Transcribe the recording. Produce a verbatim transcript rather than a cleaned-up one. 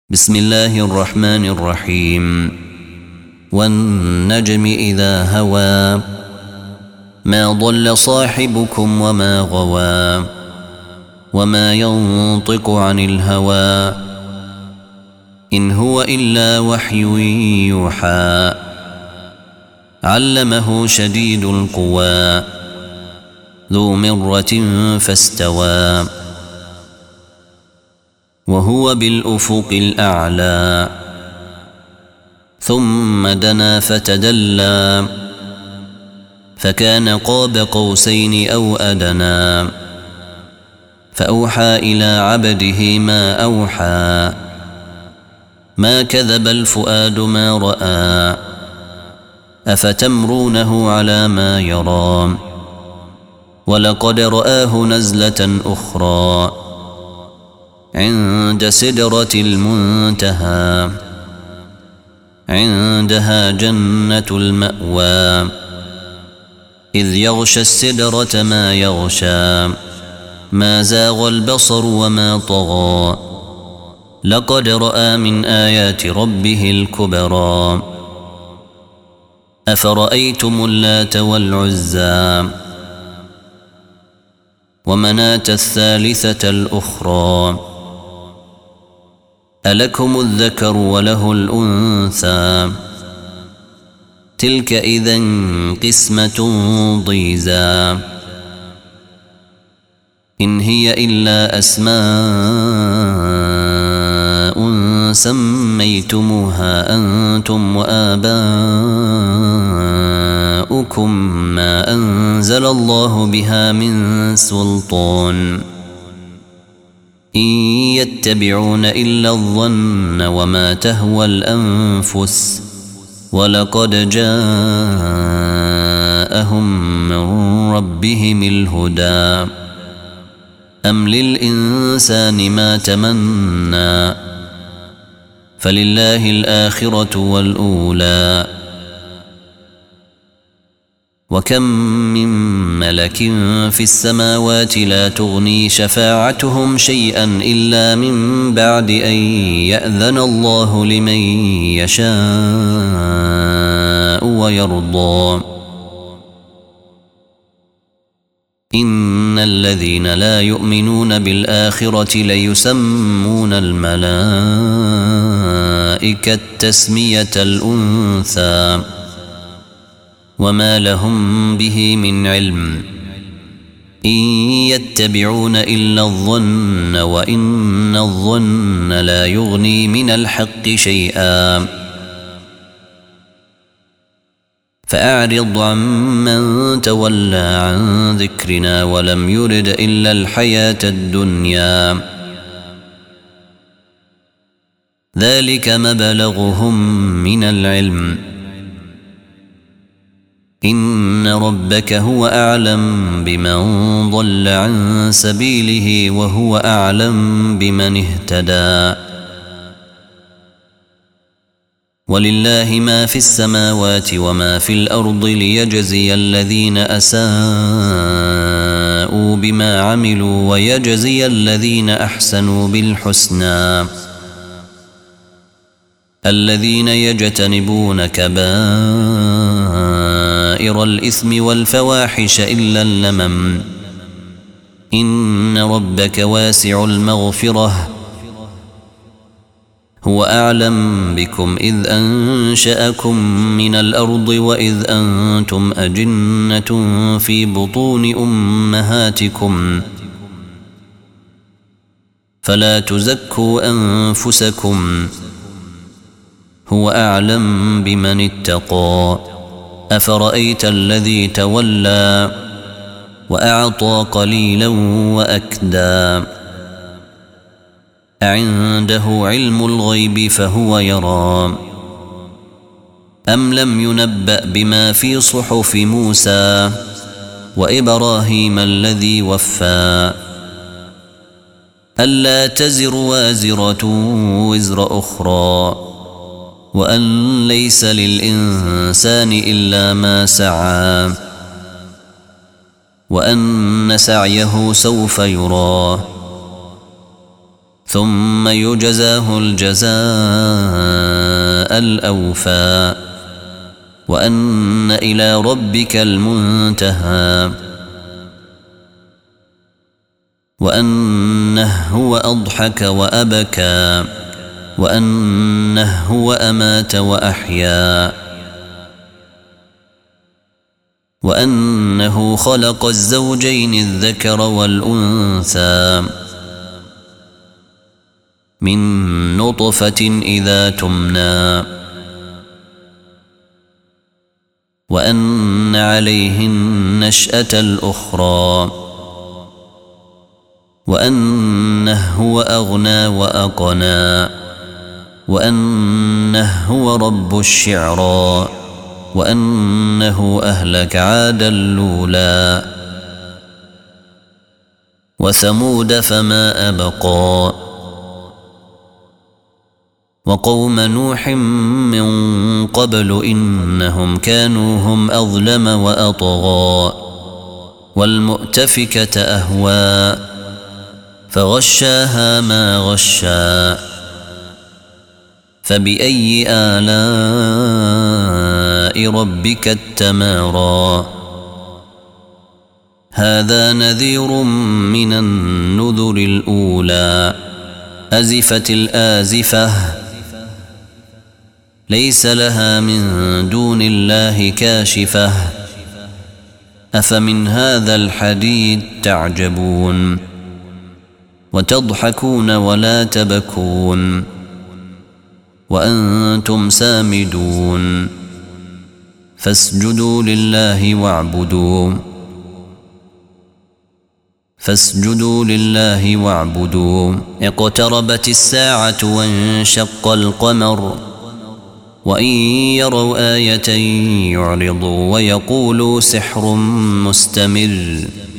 بسم الله الرحمن الرحيم. والنجم إذا هوى ما ضل صاحبكم وما غوى وما ينطق عن الهوى إن هو إلا وحي يوحى علمه شديد القوى ذو مرة فاستوى وهو بالأفق الأعلى ثم دنا فتدلى فكان قاب قوسين أو أدنى فأوحى إلى عبده ما أوحى ما كذب الفؤاد ما رأى أفتمرونه على ما يرى ولقد رآه نزلة أخرى عند سدرة المنتهى عندها جنة المأوى إذ يغشى السدرة ما يغشى ما زاغ البصر وما طغى لقد رأى من آيات ربه الكبرى أفرأيتم اللات والعزى ومناة الثالثة الأخرى ألكم الذكر وله الأنثى تلك إذن قسمة ضيزى إن هي إلا أسماء سميتموها أنتم وآباؤكم ما أنزل الله بها من سلطان إن يتبعون إلا الظن وما تهوى الأنفس ولقد جاءهم من ربهم الهدى أم للإنسان ما تمنى فلله الآخرة والأولى وكم من ملك في السماوات لا تغني شفاعتهم شيئا إلا من بعد أن يأذن الله لمن يشاء ويرضى إن الذين لا يؤمنون بالآخرة ليسمون الملائكة تسمية الأنثى وما لهم به من علم إن يتبعون إلا الظن وإن الظن لا يغني من الحق شيئا فأعرض عمن تولى عن ذكرنا ولم يرد إلا الحياة الدنيا ذلك مبلغهم من العلم إن ربك هو أعلم بمن ضل عن سبيله وهو أعلم بمن اهتدى ولله ما في السماوات وما في الأرض ليجزي الذين أساءوا بما عملوا ويجزي الذين أحسنوا بالحسنى الذين يجتنبون كبائر الإثم والفواحش إلا اللمم إن ربك واسع المغفرة هو أعلم بكم إذ أنشأكم من الأرض وإذ أنتم أجنة في بطون أمهاتكم فلا تزكوا أنفسكم هو أعلم بمن اتقى أفرأيت الذي تولى وأعطى قليلا وأكدى أعنده علم الغيب فهو يرى أم لم ينبأ بما في صحف موسى وإبراهيم الذي وفى ألا تزر وازرة وزر أخرى وأن ليس للإنسان إلا ما سعى وأن سعيه سوف يرى ثم يجزاه الجزاء الأوفى وأن إلى ربك المنتهى وأنه هو أضحك وأبكى وأنه هو أمات وأحيا وأنه خلق الزوجين الذكر والأنثى من نطفة إذا تمنى وأن عليه النشأة الأخرى وأنه هو أغنى وأقنى وأنه هو رب الشعرى وأنه أهلك عادا الأولى وثمود فما أبقى وقوم نوح من قبل إنهم كانوا هم أظلم وأطغى والمؤتفكة أهوى فغشاها ما غشا فبأي آلاء ربك التمارى هذا نذير من النذر الأولى أزفت الآزفة ليس لها من دون الله كاشفة أفمن هذا الحديث تعجبون وتضحكون ولا تبكون وأنتم سامدون فاسجدوا لله واعبدوا فاسجدوا لله واعبدوا اقتربت الساعة وانشق القمر وإن يروا آية يعرضوا ويقولوا سحر مستمر